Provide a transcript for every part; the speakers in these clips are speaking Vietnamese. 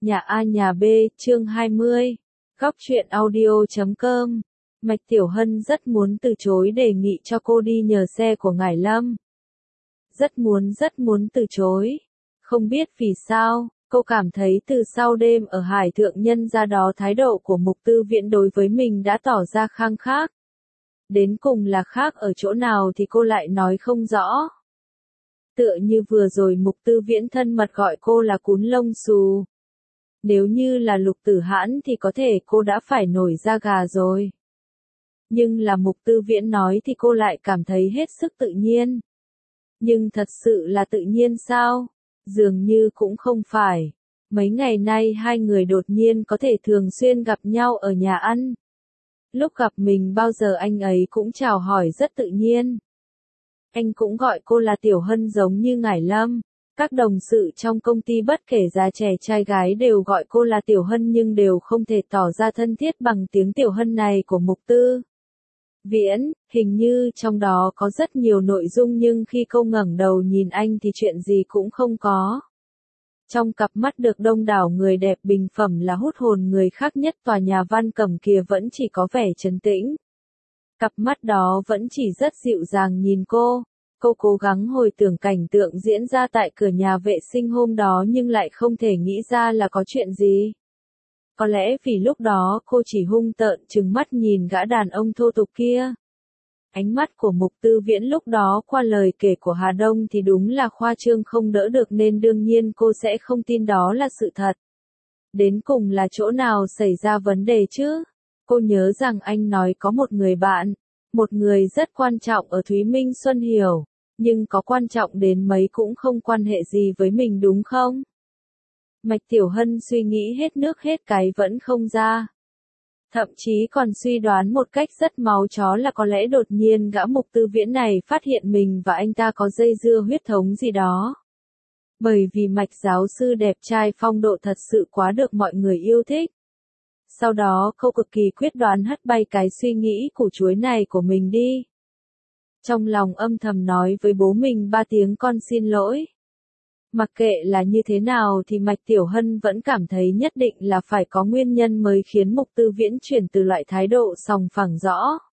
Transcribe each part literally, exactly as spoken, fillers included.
Nhà A nhà B, chương hai mươi. Góc truyện audio chấm com. Mạch Tiểu Hân rất muốn từ chối đề nghị cho cô đi nhờ xe của Ngải Lâm. Rất muốn rất muốn từ chối. Không biết vì sao, cô cảm thấy từ sau đêm ở Hải Thượng Nhân ra đó thái độ của Mục Tư Viễn đối với mình đã tỏ ra khăng khắc. Đến cùng là khác ở chỗ nào thì cô lại nói không rõ. Tựa như vừa rồi Mục Tư Viễn thân mật gọi cô là cún lông xù. Nếu như là Lục Tử Hãn thì có thể cô đã phải nổi da gà rồi. Nhưng là Mục Tư Viễn nói thì cô lại cảm thấy hết sức tự nhiên. Nhưng thật sự là tự nhiên sao? Dường như cũng không phải. Mấy ngày nay hai người đột nhiên có thể thường xuyên gặp nhau ở nhà ăn. Lúc gặp mình bao giờ anh ấy cũng chào hỏi rất tự nhiên. Anh cũng gọi cô là Tiểu Hân giống như Ngải Lâm. Các đồng sự trong công ty bất kể già trẻ trai gái đều gọi cô là Tiểu Hân nhưng đều không thể tỏ ra thân thiết bằng tiếng Tiểu Hân này của Mục Tư Viễn. Hình như trong đó có rất nhiều nội dung nhưng khi cô ngẩng đầu nhìn anh thì chuyện gì cũng không có. Trong cặp mắt được đông đảo người đẹp bình phẩm là hút hồn người khác nhất tòa nhà Văn Cẩm kia vẫn chỉ có vẻ trấn tĩnh. Cặp mắt đó vẫn chỉ rất dịu dàng nhìn cô. Cô cố gắng hồi tưởng cảnh tượng diễn ra tại cửa nhà vệ sinh hôm đó nhưng lại không thể nghĩ ra là có chuyện gì. Có lẽ vì lúc đó cô chỉ hung tợn trừng mắt nhìn gã đàn ông thô tục kia. Ánh mắt của Mục Tư Viễn lúc đó qua lời kể của Hà Đông thì đúng là khoa trương không đỡ được nên đương nhiên cô sẽ không tin đó là sự thật. Đến cùng là chỗ nào xảy ra vấn đề chứ? Cô nhớ rằng anh nói có một người bạn, một người rất quan trọng ở Thúy Minh Xuân Hiểu. Nhưng có quan trọng đến mấy cũng không quan hệ gì với mình đúng không? Mạch Tiểu Hân suy nghĩ hết nước hết cái vẫn không ra. Thậm chí còn suy đoán một cách rất máu chó là có lẽ đột nhiên gã Mục Tư Viễn này phát hiện mình và anh ta có dây dưa huyết thống gì đó. Bởi vì Mạch giáo sư đẹp trai phong độ thật sự quá được mọi người yêu thích. Sau đó cô cực kỳ quyết đoán hất bay cái suy nghĩ củ chuối này của mình đi. Trong lòng âm thầm nói với bố mình ba tiếng con xin lỗi. Mặc kệ là như thế nào thì Mạch Tiểu Hân vẫn cảm thấy nhất định là phải có nguyên nhân mới khiến Mục Tư Viễn chuyển từ loại thái độ sòng phẳng rõ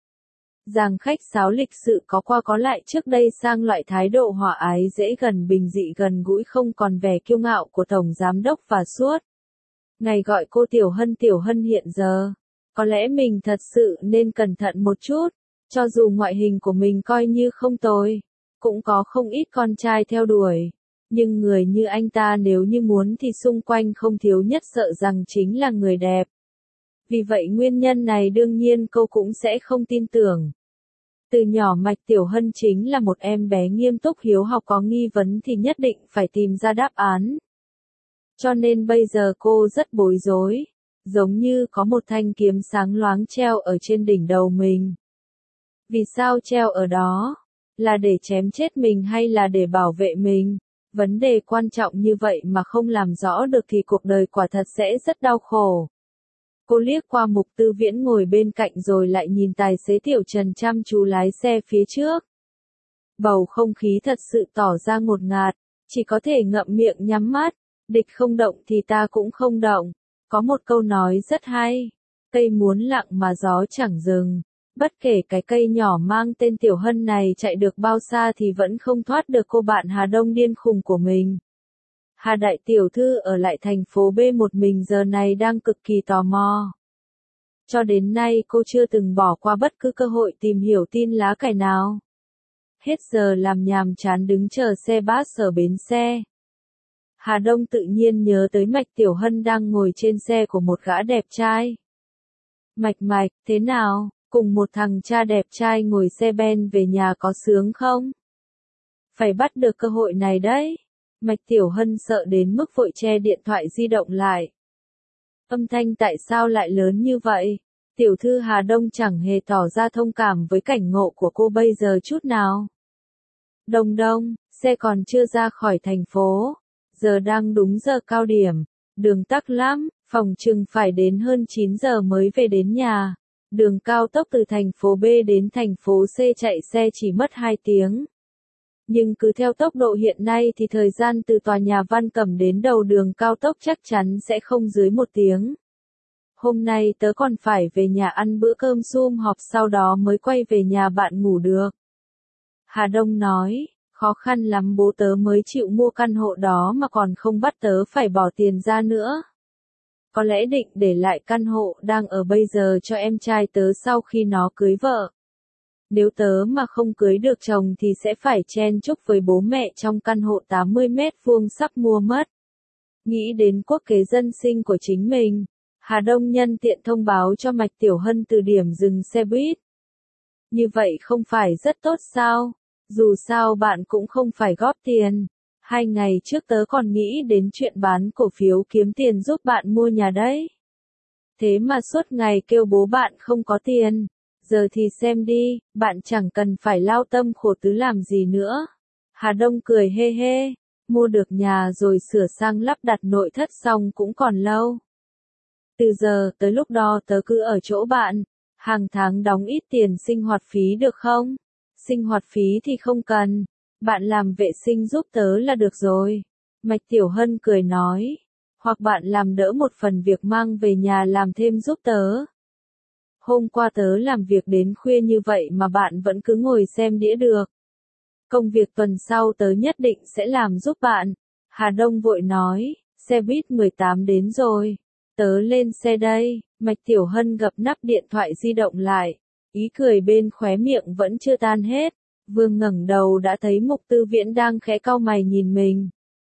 ràng khách sáo lịch sự có qua có lại trước đây sang loại thái độ hòa ái dễ gần bình dị gần gũi không còn vẻ kiêu ngạo của Tổng Giám Đốc và suốt ngày gọi cô Tiểu Hân Tiểu Hân hiện giờ. Có lẽ mình thật sự nên cẩn thận một chút. Cho dù ngoại hình của mình coi như không tồi, cũng có không ít con trai theo đuổi. Nhưng người như anh ta nếu như muốn thì xung quanh không thiếu nhất sợ rằng chính là người đẹp. Vì vậy nguyên nhân này đương nhiên cô cũng sẽ không tin tưởng. Từ nhỏ Mạch Tiểu Hân chính là một em bé nghiêm túc hiếu học có nghi vấn thì nhất định phải tìm ra đáp án. Cho nên bây giờ cô rất bối rối, giống như có một thanh kiếm sáng loáng treo ở trên đỉnh đầu mình. Vì sao treo ở đó? Là để chém chết mình hay là để bảo vệ mình? Vấn đề quan trọng như vậy mà không làm rõ được thì cuộc đời quả thật sẽ rất đau khổ. Cô liếc qua Mục Tư Viễn ngồi bên cạnh rồi lại nhìn tài xế Tiểu Trần chăm chú lái xe phía trước. Bầu không khí thật sự tỏ ra ngột ngạt, chỉ có thể ngậm miệng nhắm mắt, địch không động thì ta cũng không động. Có một câu nói rất hay, cây muốn lặng mà gió chẳng dừng. Bất kể cái cây nhỏ mang tên Tiểu Hân này chạy được bao xa thì vẫn không thoát được cô bạn Hà Đông điên khùng của mình. Hà đại tiểu thư ở lại thành phố B một mình giờ này đang cực kỳ tò mò. Cho đến nay cô chưa từng bỏ qua bất cứ cơ hội tìm hiểu tin lá cải nào. Hết giờ làm nhàm chán đứng chờ xe bus ở bến xe. Hà Đông tự nhiên nhớ tới Mạch Tiểu Hân đang ngồi trên xe của một gã đẹp trai. Mạch Mạch, thế nào? Cùng một thằng cha đẹp trai ngồi xe ben về nhà có sướng không? Phải bắt được cơ hội này đấy. Mạch Tiểu Hân sợ đến mức vội che điện thoại di động lại. Âm thanh tại sao lại lớn như vậy? Tiểu thư Hà Đông chẳng hề tỏ ra thông cảm với cảnh ngộ của cô bây giờ chút nào. Đông Đông, xe còn chưa ra khỏi thành phố. Giờ đang đúng giờ cao điểm. Đường tắc lắm, phòng chừng phải đến hơn chín giờ mới về đến nhà. Đường cao tốc từ thành phố B đến thành phố C chạy xe chỉ mất hai tiếng. Nhưng cứ theo tốc độ hiện nay thì thời gian từ tòa nhà Văn Cẩm đến đầu đường cao tốc chắc chắn sẽ không dưới một tiếng. Hôm nay tớ còn phải về nhà ăn bữa cơm sum họp sau đó mới quay về nhà bạn ngủ được. Hà Đông nói, khó khăn lắm bố tớ mới chịu mua căn hộ đó mà còn không bắt tớ phải bỏ tiền ra nữa. Có lẽ định để lại căn hộ đang ở bây giờ cho em trai tớ sau khi nó cưới vợ. Nếu tớ mà không cưới được chồng thì sẽ phải chen chúc với bố mẹ trong căn hộ tám mươi mét vuông sắp mua mất. Nghĩ đến quốc kế dân sinh của chính mình, Hà Đông nhân tiện thông báo cho Mạch Tiểu Hân từ điểm dừng xe buýt. Như vậy không phải rất tốt sao? Dù sao bạn cũng không phải góp tiền. Hai ngày trước tớ còn nghĩ đến chuyện bán cổ phiếu kiếm tiền giúp bạn mua nhà đấy. Thế mà suốt ngày kêu bố bạn không có tiền. Giờ thì xem đi, bạn chẳng cần phải lao tâm khổ tứ làm gì nữa. Hà Đông cười hê hê, mua được nhà rồi sửa sang lắp đặt nội thất xong cũng còn lâu. Từ giờ tới lúc đó tớ cứ ở chỗ bạn, hàng tháng đóng ít tiền sinh hoạt phí được không? Sinh hoạt phí thì không cần, bạn làm vệ sinh giúp tớ là được rồi. Mạch Tiểu Hân cười nói, hoặc bạn làm đỡ một phần việc mang về nhà làm thêm giúp tớ. Hôm qua tớ làm việc đến khuya như vậy mà bạn vẫn cứ ngồi xem đĩa được. Công việc tuần sau tớ nhất định sẽ làm giúp bạn. Hà Đông vội nói, xe buýt mười tám đến rồi. Tớ lên xe đây. Mạch Tiểu Hân gập nắp điện thoại di động lại. Ý cười bên khóe miệng vẫn chưa tan hết. Vừa ngẩng đầu đã thấy Mục Tư Viễn đang khẽ cau mày nhìn mình.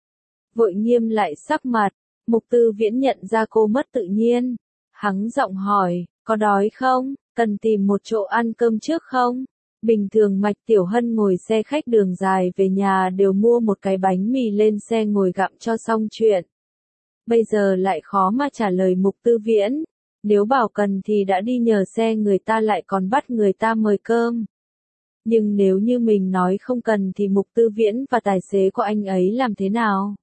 Vội nghiêm lại sắc mặt. Mục Tư Viễn nhận ra cô mất tự nhiên. Hắng giọng hỏi, có đói không? Cần tìm một chỗ ăn cơm trước không? Bình thường Mạch Tiểu Hân ngồi xe khách đường dài về nhà đều mua một cái bánh mì lên xe ngồi gặm cho xong chuyện. Bây giờ lại khó mà trả lời Mục Tư Viễn. Nếu bảo cần thì đã đi nhờ xe người ta lại còn bắt người ta mời cơm. Nhưng nếu như mình nói không cần thì Mục Tư Viễn và tài xế của anh ấy làm thế nào?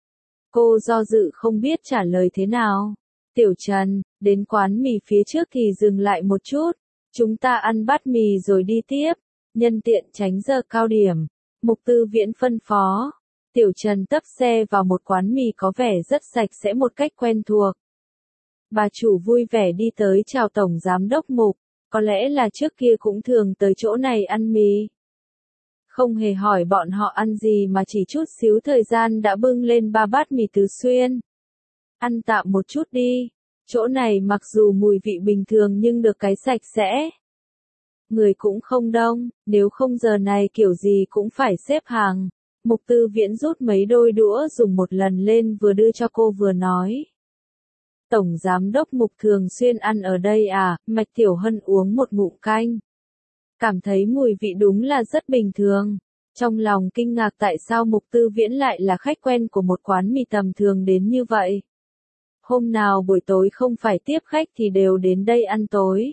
Cô do dự không biết trả lời thế nào. Tiểu Trần, đến quán mì phía trước thì dừng lại một chút. Chúng ta ăn bát mì rồi đi tiếp. Nhân tiện tránh giờ cao điểm. Mục Tư Viễn phân phó. Tiểu Trần tấp xe vào một quán mì có vẻ rất sạch sẽ một cách quen thuộc. Bà chủ vui vẻ đi tới chào Tổng Giám đốc Mục. Có lẽ là trước kia cũng thường tới chỗ này ăn mì. Không hề hỏi bọn họ ăn gì mà chỉ chút xíu thời gian đã bưng lên ba bát mì tứ xuyên. Ăn tạm một chút đi. Chỗ này mặc dù mùi vị bình thường nhưng được cái sạch sẽ. Người cũng không đông, nếu không giờ này kiểu gì cũng phải xếp hàng. Mục Tư Viễn rút mấy đôi đũa dùng một lần lên vừa đưa cho cô vừa nói. Tổng Giám đốc Mục thường xuyên ăn ở đây à? Mạch Tiểu Hân uống một ngụm canh. Cảm thấy mùi vị đúng là rất bình thường. Trong lòng kinh ngạc tại sao Mục Tư Viễn lại là khách quen của một quán mì tầm thường đến như vậy. Hôm nào buổi tối không phải tiếp khách thì đều đến đây ăn tối.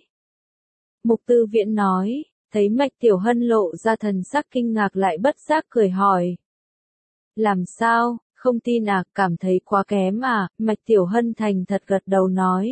Mục Tư Viễn nói, thấy Mạch Tiểu Hân lộ ra thần sắc kinh ngạc lại bất giác cười hỏi. Làm sao, không tin à, cảm thấy quá kém à? Mạch Tiểu Hân thành thật gật đầu nói.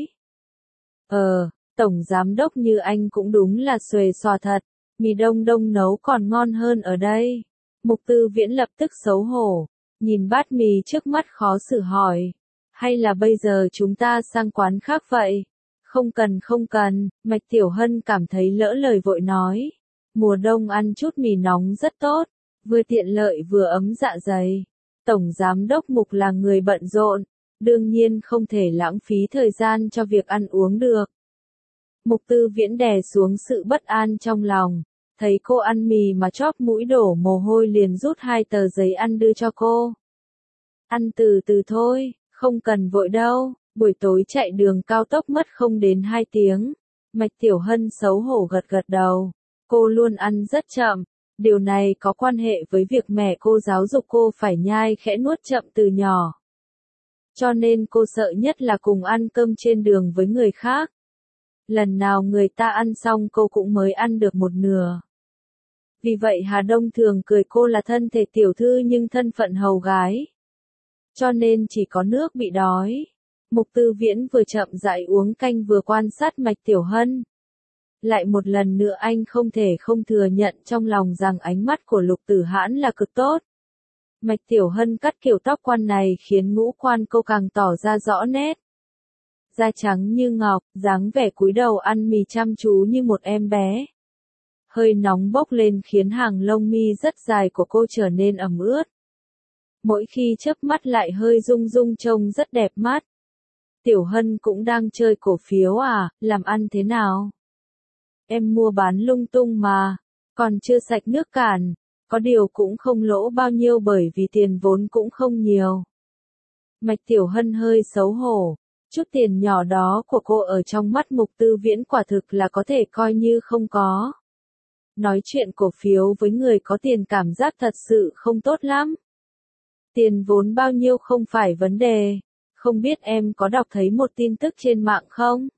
Ờ, Tổng Giám đốc như anh cũng đúng là xuề xòa thật, mì Đông Đông nấu còn ngon hơn ở đây. Mục Tư Viễn lập tức xấu hổ, nhìn bát mì trước mắt khó xử hỏi. Hay là bây giờ chúng ta sang quán khác vậy? Không cần không cần, Mạch Tiểu Hân cảm thấy lỡ lời vội nói. Mùa đông ăn chút mì nóng rất tốt, vừa tiện lợi vừa ấm dạ dày. Tổng Giám đốc Mục là người bận rộn, đương nhiên không thể lãng phí thời gian cho việc ăn uống được. Mục Tư Viễn đè xuống sự bất an trong lòng, thấy cô ăn mì mà chóp mũi đổ mồ hôi liền rút hai tờ giấy ăn đưa cho cô. Ăn từ từ thôi, không cần vội đâu, buổi tối chạy đường cao tốc mất không đến hai tiếng. Mạch Tiểu Hân xấu hổ gật gật đầu, cô luôn ăn rất chậm, điều này có quan hệ với việc mẹ cô giáo dục cô phải nhai khẽ nuốt chậm từ nhỏ. Cho nên cô sợ nhất là cùng ăn cơm trên đường với người khác. Lần nào người ta ăn xong cô cũng mới ăn được một nửa. Vì vậy Hà Đông thường cười cô là thân thể tiểu thư nhưng thân phận hầu gái. Cho nên chỉ có nước bị đói. Mục Tư Viễn vừa chậm rãi uống canh vừa quan sát Mạch Tiểu Hân. Lại một lần nữa anh không thể không thừa nhận trong lòng rằng ánh mắt của Lục Tử Hãn là cực tốt. Mạch Tiểu Hân cắt kiểu tóc quan này khiến ngũ quan cô càng tỏ ra rõ nét. Da trắng như ngọc, dáng vẻ cúi đầu ăn mì chăm chú như một em bé. Hơi nóng bốc lên khiến hàng lông mi rất dài của cô trở nên ẩm ướt. Mỗi khi chớp mắt lại hơi rung rung trông rất đẹp mắt. Tiểu Hân cũng đang chơi cổ phiếu à, làm ăn thế nào? Em mua bán lung tung mà, còn chưa sạch nước cạn, có điều cũng không lỗ bao nhiêu bởi vì tiền vốn cũng không nhiều. Mạch Tiểu Hân hơi xấu hổ, chút tiền nhỏ đó của cô ở trong mắt Mục Tư Viễn quả thực là có thể coi như không có. Nói chuyện cổ phiếu với người có tiền cảm giác thật sự không tốt lắm. Tiền vốn bao nhiêu không phải vấn đề, không biết em có đọc thấy một tin tức trên mạng không?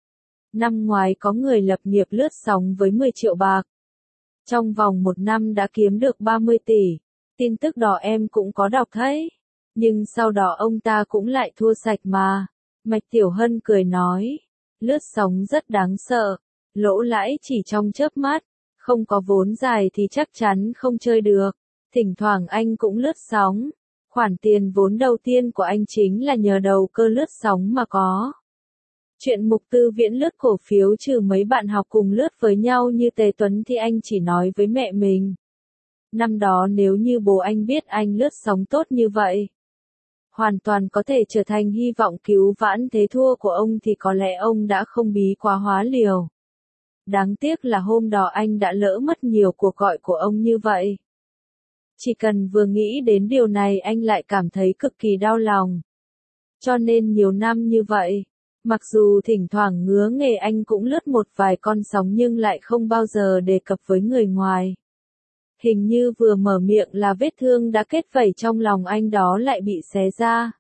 Năm ngoái có người lập nghiệp lướt sóng với mười triệu bạc. Trong vòng một năm đã kiếm được ba mươi tỷ. Tin tức đó em cũng có đọc thấy. Nhưng sau đó ông ta cũng lại thua sạch mà. Mạch Tiểu Hân cười nói. Lướt sóng rất đáng sợ. Lỗ lãi chỉ trong chớp mắt. Không có vốn dài thì chắc chắn không chơi được. Thỉnh thoảng anh cũng lướt sóng. Khoản tiền vốn đầu tiên của anh chính là nhờ đầu cơ lướt sóng mà có. Chuyện Mục Tư Viễn lướt cổ phiếu trừ mấy bạn học cùng lướt với nhau như Tề Tuấn thì anh chỉ nói với mẹ mình. Năm đó nếu như bố anh biết anh lướt sóng tốt như vậy, hoàn toàn có thể trở thành hy vọng cứu vãn thế thua của ông thì có lẽ ông đã không bí quá hóa liều. Đáng tiếc là hôm đó anh đã lỡ mất nhiều cuộc gọi của ông như vậy. Chỉ cần vừa nghĩ đến điều này anh lại cảm thấy cực kỳ đau lòng. Cho nên nhiều năm như vậy, mặc dù thỉnh thoảng ngứa nghề anh cũng lướt một vài con sóng nhưng lại không bao giờ đề cập với người ngoài. Hình như vừa mở miệng là vết thương đã kết vảy trong lòng anh đó lại bị xé ra.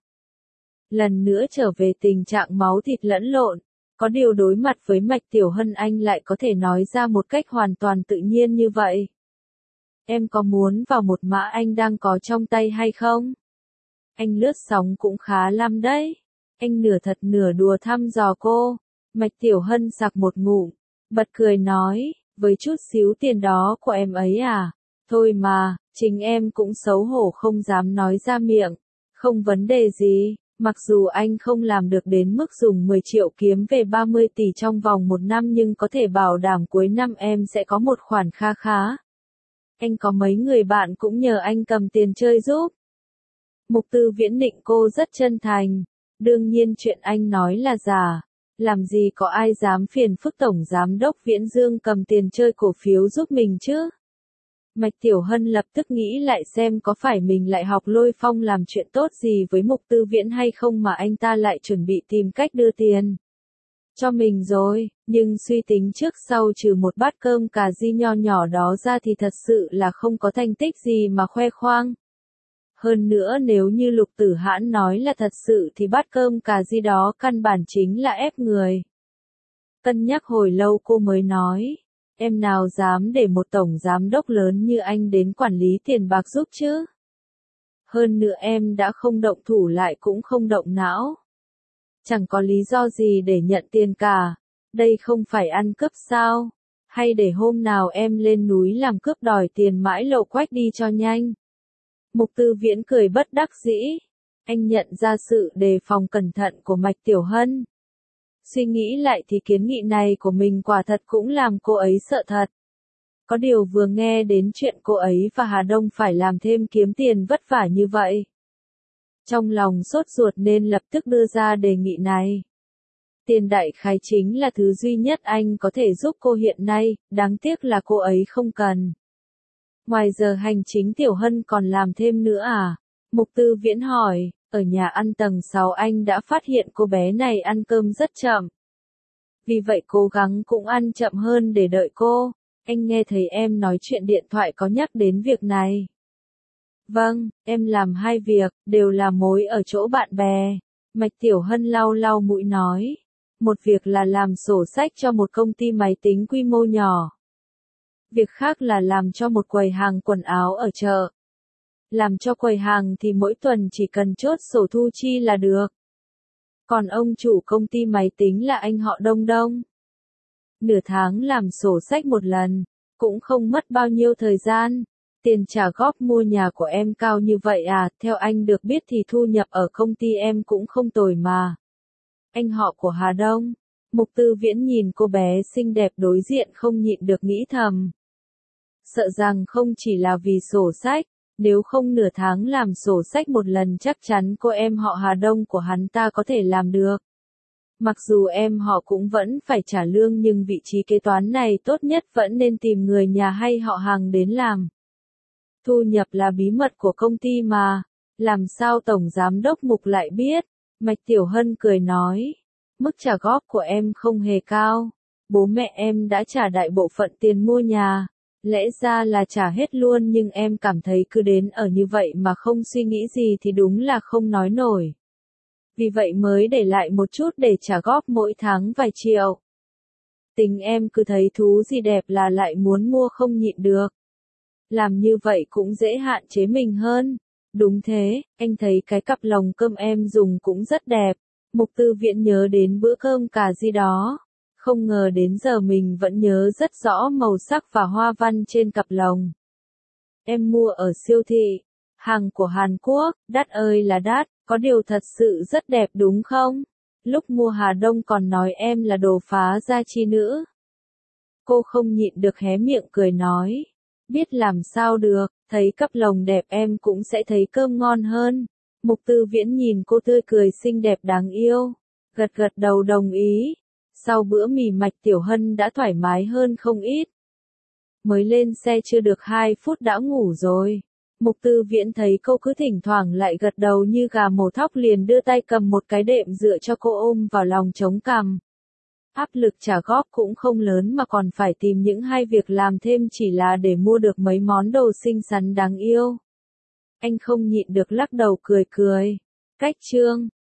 Lần nữa trở về tình trạng máu thịt lẫn lộn, có điều đối mặt với Mạch Tiểu Hân anh lại có thể nói ra một cách hoàn toàn tự nhiên như vậy. Em có muốn vào một mã anh đang có trong tay hay không? Anh lướt sóng cũng khá lắm đấy. Anh nửa thật nửa đùa thăm dò cô. Mạch Tiểu Hân sặc một ngụm, bật cười nói, với chút xíu tiền đó của em ấy à? Thôi mà, chính em cũng xấu hổ không dám nói ra miệng. Không vấn đề gì, mặc dù anh không làm được đến mức dùng mười triệu kiếm về ba mươi tỷ trong vòng một năm nhưng có thể bảo đảm cuối năm em sẽ có một khoản kha khá. Anh có mấy người bạn cũng nhờ anh cầm tiền chơi giúp. Mục Tư Viễn định cô rất chân thành. Đương nhiên chuyện anh nói là giả. Làm gì có ai dám phiền phức Tổng Giám đốc Viễn Dương cầm tiền chơi cổ phiếu giúp mình chứ? Mạch Tiểu Hân lập tức nghĩ lại xem có phải mình lại học Lôi Phong làm chuyện tốt gì với Mục Tư Viễn hay không mà anh ta lại chuẩn bị tìm cách đưa tiền cho mình rồi, nhưng suy tính trước sau trừ một bát cơm cà ri nho nhỏ đó ra thì thật sự là không có thành tích gì mà khoe khoang. Hơn nữa nếu như Lục Tử Hãn nói là thật sự thì bát cơm cà ri đó căn bản chính là ép người. Cân nhắc hồi lâu cô mới nói, em nào dám để một tổng giám đốc lớn như anh đến quản lý tiền bạc giúp chứ? Hơn nữa em đã không động thủ lại cũng không động não. Chẳng có lý do gì để nhận tiền cả. Đây không phải ăn cướp sao? Hay để hôm nào em lên núi làm cướp đòi tiền mãi lộ quách đi cho nhanh? Mục Tư Viễn cười bất đắc dĩ. Anh nhận ra sự đề phòng cẩn thận của Mạch Tiểu Hân. Suy nghĩ lại thì kiến nghị này của mình quả thật cũng làm cô ấy sợ thật. Có điều vừa nghe đến chuyện cô ấy và Hà Đông phải làm thêm kiếm tiền vất vả như vậy. Trong lòng sốt ruột nên lập tức đưa ra đề nghị này. Tiền đại khái chính là thứ duy nhất anh có thể giúp cô hiện nay, đáng tiếc là cô ấy không cần. Ngoài giờ hành chính Tiểu Hân còn làm thêm nữa à? Mục Tư Viễn hỏi, ở nhà ăn tầng sáu anh đã phát hiện cô bé này ăn cơm rất chậm. Vì vậy cố gắng cũng ăn chậm hơn để đợi cô. Anh nghe thấy em nói chuyện điện thoại có nhắc đến việc này. Vâng, em làm hai việc, đều là mối ở chỗ bạn bè. Mạch Tiểu Hân lau lau mũi nói. Một việc là làm sổ sách cho một công ty máy tính quy mô nhỏ. Việc khác là làm cho một quầy hàng quần áo ở chợ. Làm cho quầy hàng thì mỗi tuần chỉ cần chốt sổ thu chi là được. Còn ông chủ công ty máy tính là anh họ Đông Đông. Nửa tháng làm sổ sách một lần, cũng không mất bao nhiêu thời gian. Tiền trả góp mua nhà của em cao như vậy à, theo anh được biết thì thu nhập ở công ty em cũng không tồi mà. Anh họ của Hà Đông. Mục Tư Viễn nhìn cô bé xinh đẹp đối diện không nhịn được nghĩ thầm. Sợ rằng không chỉ là vì sổ sách, nếu không nửa tháng làm sổ sách một lần chắc chắn cô em họ Hà Đông của hắn ta có thể làm được. Mặc dù em họ cũng vẫn phải trả lương nhưng vị trí kế toán này tốt nhất vẫn nên tìm người nhà hay họ hàng đến làm. Thu nhập là bí mật của công ty mà, làm sao Tổng Giám đốc Mục lại biết? Mạch Tiểu Hân cười nói, mức trả góp của em không hề cao, bố mẹ em đã trả đại bộ phận tiền mua nhà, lẽ ra là trả hết luôn nhưng em cảm thấy cứ đến ở như vậy mà không suy nghĩ gì thì đúng là không nói nổi. Vì vậy mới để lại một chút để trả góp mỗi tháng vài triệu. Tính em cứ thấy thú gì đẹp là lại muốn mua không nhịn được. Làm như vậy cũng dễ hạn chế mình hơn. Đúng thế, anh thấy cái cặp lồng cơm em dùng cũng rất đẹp. Mục Tư Viễn nhớ đến bữa cơm cà ri đó. Không ngờ đến giờ mình vẫn nhớ rất rõ màu sắc và hoa văn trên cặp lồng. Em mua ở siêu thị, hàng của Hàn Quốc, đắt ơi là đắt, có điều thật sự rất đẹp đúng không? Lúc mua Hà Đông còn nói em là đồ phá gia chi nữ. Cô không nhịn được hé miệng cười nói. Biết làm sao được, thấy cặp lồng đẹp em cũng sẽ thấy cơm ngon hơn. Mục Tư Viễn nhìn cô tươi cười xinh đẹp đáng yêu, gật gật đầu đồng ý. Sau bữa mì Mạch Tiểu Hân đã thoải mái hơn không ít. Mới lên xe chưa được hai phút đã ngủ rồi. Mục Tư Viễn thấy cô cứ thỉnh thoảng lại gật đầu như gà mổ thóc liền đưa tay cầm một cái đệm dựa cho cô ôm vào lòng chống cằm. Áp lực trả góp cũng không lớn mà còn phải tìm những hai việc làm thêm chỉ là để mua được mấy món đồ xinh xắn đáng yêu. Anh không nhịn được lắc đầu cười cười. Cách chương